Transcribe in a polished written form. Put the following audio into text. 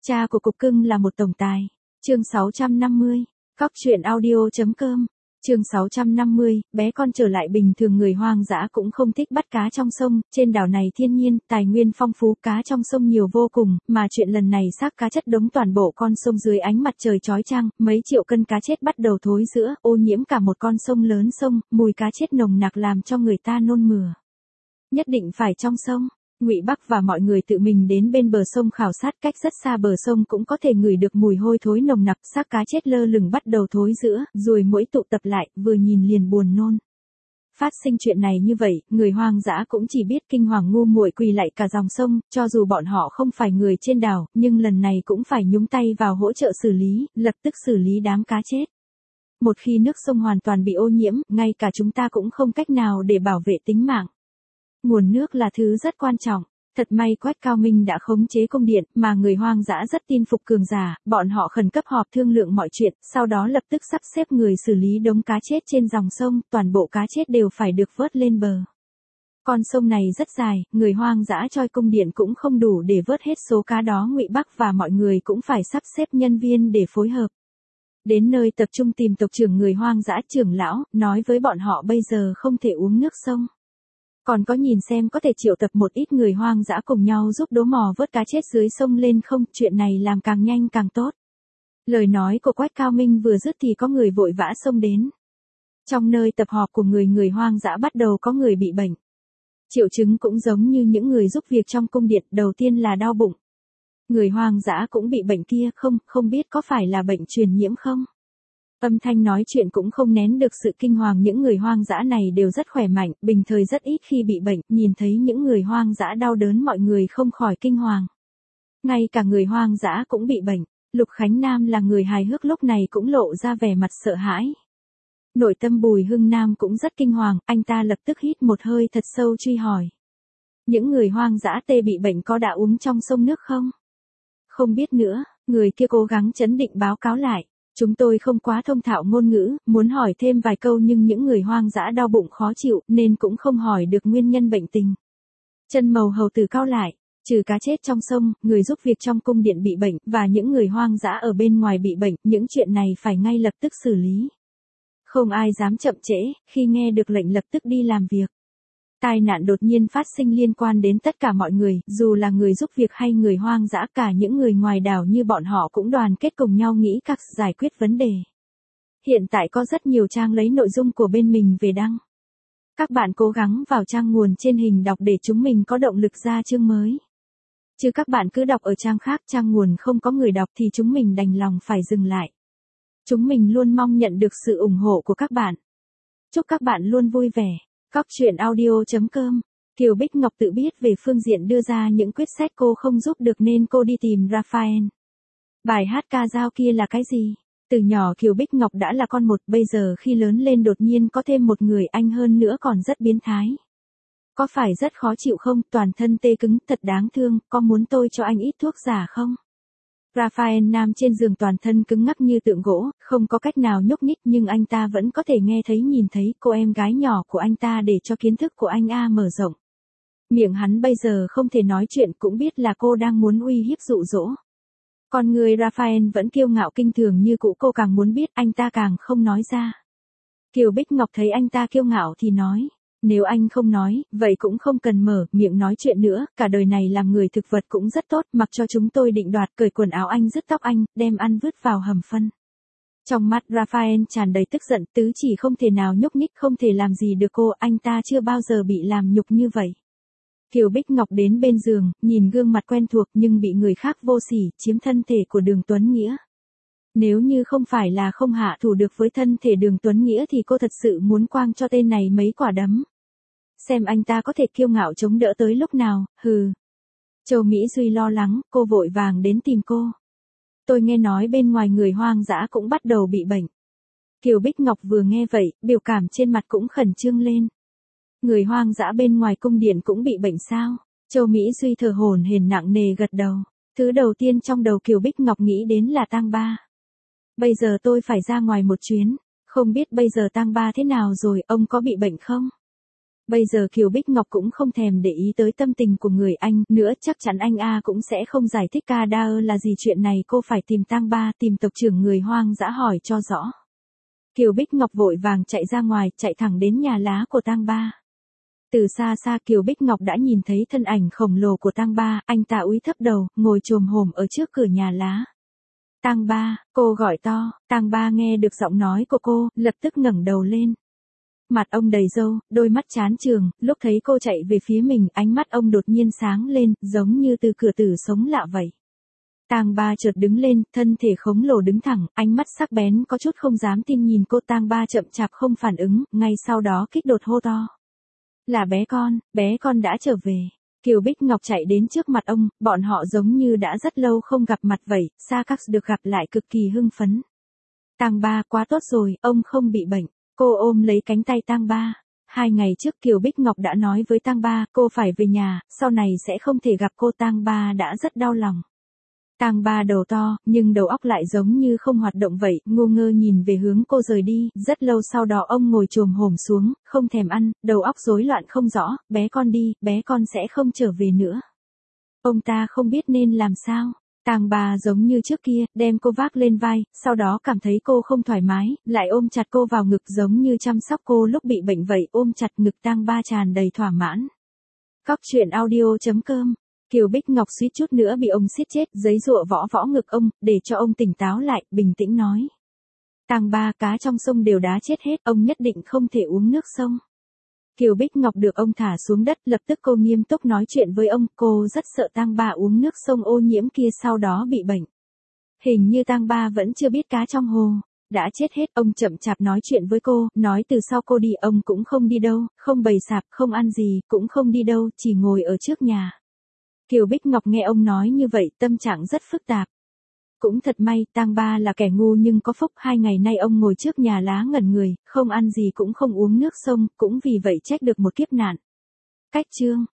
Cha của cục cưng là một tổng tài. Chương 650. Cóc truyện audio.com. Chương 650, bé con trở lại bình thường. Người hoang dã cũng không thích bắt cá trong sông, trên đảo này thiên nhiên, tài nguyên phong phú, cá trong sông nhiều vô cùng, mà chuyện lần này xác cá chất đống toàn bộ con sông dưới ánh mặt trời chói chang, mấy triệu cân cá chết bắt đầu thối rữa, ô nhiễm cả một con sông lớn sông, mùi cá chết nồng nặc làm cho người ta nôn mửa. Nhất định phải trong sông. Ngụy Bắc và mọi người tự mình đến bên bờ sông khảo sát, cách rất xa bờ sông cũng có thể ngửi được mùi hôi thối nồng nặc, xác cá chết lơ lửng bắt đầu thối rữa, ruồi muỗi tụ tập lại, vừa nhìn liền buồn nôn. Phát sinh chuyện này như vậy, người hoang dã cũng chỉ biết kinh hoàng ngu muội quỳ lạy cả dòng sông, cho dù bọn họ không phải người trên đảo, nhưng lần này cũng phải nhúng tay vào hỗ trợ xử lý, lập tức xử lý đám cá chết. Một khi nước sông hoàn toàn bị ô nhiễm, ngay cả chúng ta cũng không cách nào để bảo vệ tính mạng. Nguồn nước là thứ rất quan trọng. Thật may Quách Cao Minh đã khống chế cung điện, mà người hoang dã rất tin phục cường giả, bọn họ khẩn cấp họp thương lượng mọi chuyện, sau đó lập tức sắp xếp người xử lý đống cá chết trên dòng sông, toàn bộ cá chết đều phải được vớt lên bờ. Con sông này rất dài, người hoang dã choi cung điện cũng không đủ để vớt hết số cá đó. Ngụy Bắc và mọi người cũng phải sắp xếp nhân viên để phối hợp. Đến nơi tập trung tìm tộc trưởng người hoang dã, trưởng lão, nói với bọn họ bây giờ không thể uống nước sông. Còn có nhìn xem có thể triệu tập một ít người hoang dã cùng nhau giúp đố mò vớt cá chết dưới sông lên không, chuyện này làm càng nhanh càng tốt. Lời nói của Quách Cao Minh vừa dứt thì có người vội vã xông đến. Trong nơi tập họp của người hoang dã bắt đầu có người bị bệnh. Triệu chứng cũng giống như những người giúp việc trong cung điện, đầu tiên là đau bụng. Người hoang dã cũng bị bệnh kia, không biết có phải là bệnh truyền nhiễm không? Âm thanh nói chuyện cũng không nén được sự kinh hoàng, những người hoang dã này đều rất khỏe mạnh, bình thời rất ít khi bị bệnh, nhìn thấy những người hoang dã đau đớn mọi người không khỏi kinh hoàng. Ngay cả người hoang dã cũng bị bệnh, Lục Khánh Nam là người hài hước lúc này cũng lộ ra vẻ mặt sợ hãi. Nội tâm Bùi Hưng Nam cũng rất kinh hoàng, anh ta lập tức hít một hơi thật sâu truy hỏi. Những người hoang dã tê bị bệnh có đã uống trong sông nước không? Không biết nữa, người kia cố gắng trấn định báo cáo lại. Chúng tôi không quá thông thạo ngôn ngữ, muốn hỏi thêm vài câu nhưng những người hoang dã đau bụng khó chịu nên cũng không hỏi được nguyên nhân bệnh tình. Chân màu hầu tử cau lại, trừ cá chết trong sông, người giúp việc trong cung điện bị bệnh và những người hoang dã ở bên ngoài bị bệnh, những chuyện này phải ngay lập tức xử lý. Không ai dám chậm trễ, khi nghe được lệnh lập tức đi làm việc. Tai nạn đột nhiên phát sinh liên quan đến tất cả mọi người, dù là người giúp việc hay người hoang dã, cả những người ngoài đảo như bọn họ cũng đoàn kết cùng nhau nghĩ cách giải quyết vấn đề. Hiện tại có rất nhiều trang lấy nội dung của bên mình về đăng. Các bạn cố gắng vào trang nguồn trên hình đọc để chúng mình có động lực ra chương mới. Chứ các bạn cứ đọc ở trang khác, trang nguồn không có người đọc thì chúng mình đành lòng phải dừng lại. Chúng mình luôn mong nhận được sự ủng hộ của các bạn. Chúc các bạn luôn vui vẻ. Cóc truyện audio.com. Kiều Bích Ngọc tự biết về phương diện đưa ra những quyết sách cô không giúp được nên cô đi tìm Raphael. Bài hát ca dao kia là cái gì? Từ nhỏ Kiều Bích Ngọc đã là con một, bây giờ khi lớn lên đột nhiên có thêm một người anh hơn nữa còn rất biến thái. Có phải rất khó chịu không? Toàn thân tê cứng, thật đáng thương, có muốn tôi cho anh ít thuốc giả không? Raphael nằm trên giường toàn thân cứng ngắc như tượng gỗ, không có cách nào nhúc nhích nhưng anh ta vẫn có thể nghe thấy nhìn thấy cô em gái nhỏ của anh ta để cho kiến thức của anh mở rộng. Miệng hắn bây giờ không thể nói chuyện cũng biết là cô đang muốn uy hiếp dụ dỗ. Con người Raphael vẫn kiêu ngạo kinh thường như cũ, cô càng muốn biết anh ta càng không nói ra. Kiều Bích Ngọc thấy anh ta kiêu ngạo thì nói. Nếu anh không nói, vậy cũng không cần mở miệng nói chuyện nữa, cả đời này làm người thực vật cũng rất tốt, mặc cho chúng tôi định đoạt, cởi quần áo anh, dứt tóc anh, đem ăn vứt vào hầm phân. Trong mắt Raphael tràn đầy tức giận, tứ chỉ không thể nào nhúc nhích, không thể làm gì được cô, anh ta chưa bao giờ bị làm nhục như vậy. Kiều Bích Ngọc đến bên giường, nhìn gương mặt quen thuộc nhưng bị người khác vô sỉ, chiếm thân thể của Đường Tuấn Nghĩa. Nếu như không phải là không hạ thủ được với thân thể Đường Tuấn Nghĩa thì cô thật sự muốn quang cho tên này mấy quả đấm. Xem anh ta có thể kiêu ngạo chống đỡ tới lúc nào, hừ. Châu Mỹ Duy lo lắng, cô vội vàng đến tìm cô. Tôi nghe nói bên ngoài người hoang dã cũng bắt đầu bị bệnh. Kiều Bích Ngọc vừa nghe vậy, biểu cảm trên mặt cũng khẩn trương lên. Người hoang dã bên ngoài cung điện cũng bị bệnh sao? Châu Mỹ Duy thở hổn hển nặng nề gật đầu. Thứ đầu tiên trong đầu Kiều Bích Ngọc nghĩ đến là tang ba. Bây giờ tôi phải ra ngoài một chuyến, không biết bây giờ tang ba thế nào rồi, ông có bị bệnh không? Bây giờ Kiều Bích Ngọc cũng không thèm để ý tới tâm tình của người anh nữa, chắc chắn anh cũng sẽ không giải thích ca đa là gì, chuyện này cô phải tìm tang ba, tìm tộc trưởng người hoang dã hỏi cho rõ. Kiều Bích Ngọc vội vàng chạy ra ngoài, chạy thẳng đến nhà lá của tang ba. Từ xa xa Kiều Bích Ngọc đã nhìn thấy thân ảnh khổng lồ của tang ba, anh ta cúi thấp đầu, ngồi chồm hổm ở trước cửa nhà lá. Tang ba, cô gọi to, tang ba nghe được giọng nói của cô, lập tức ngẩng đầu lên. Mặt ông đầy râu, đôi mắt chán chường, lúc thấy cô chạy về phía mình, ánh mắt ông đột nhiên sáng lên, giống như từ cửa tử sống lạ vậy. Tang ba chợt đứng lên, thân thể khổng lồ đứng thẳng, ánh mắt sắc bén có chút không dám tin nhìn cô. Tang ba chậm chạp không phản ứng, ngay sau đó kích đột hô to. Là bé con đã trở về. Kiều Bích Ngọc chạy đến trước mặt ông, bọn họ giống như đã rất lâu không gặp mặt vậy, xa cách được gặp lại cực kỳ hưng phấn. Tang ba, quá tốt rồi, ông không bị bệnh. Cô ôm lấy cánh tay tang ba. 2 ngày trước Kiều Bích Ngọc đã nói với tang ba, cô phải về nhà, sau này sẽ không thể gặp cô. Tang ba đã rất đau lòng. Tang ba đầu to, nhưng đầu óc lại giống như không hoạt động vậy, ngu ngơ nhìn về hướng cô rời đi. Rất lâu sau đó ông ngồi chồm hổm xuống, không thèm ăn, đầu óc rối loạn không rõ. Bé con đi, bé con sẽ không trở về nữa. Ông ta không biết nên làm sao. Tang ba giống như trước kia, đem cô vác lên vai, sau đó cảm thấy cô không thoải mái, lại ôm chặt cô vào ngực giống như chăm sóc cô lúc bị bệnh vậy. Ôm chặt ngực tang ba tràn đầy thỏa mãn. Cóc truyện audio.com. Kiều Bích Ngọc suýt chút nữa bị ông siết chết, giấy giụa võ ngực ông, để cho ông tỉnh táo lại, bình tĩnh nói. Tang ba, cá trong sông đều đá chết hết, ông nhất định không thể uống nước sông. Kiều Bích Ngọc được ông thả xuống đất, lập tức cô nghiêm túc nói chuyện với ông, cô rất sợ tang ba uống nước sông ô nhiễm kia sau đó bị bệnh. Hình như tang ba vẫn chưa biết cá trong hồ đã chết hết. Ông chậm chạp nói chuyện với cô, nói từ sau cô đi ông cũng không đi đâu, không bày sạp, không ăn gì, cũng không đi đâu, chỉ ngồi ở trước nhà. Kiều Bích Ngọc nghe ông nói như vậy, tâm trạng rất phức tạp. Cũng thật may, tang ba là kẻ ngu nhưng có phúc. 2 ngày nay ông ngồi trước nhà lá ngẩn người, không ăn gì cũng không uống nước sông, cũng vì vậy trách được một kiếp nạn. Cách chương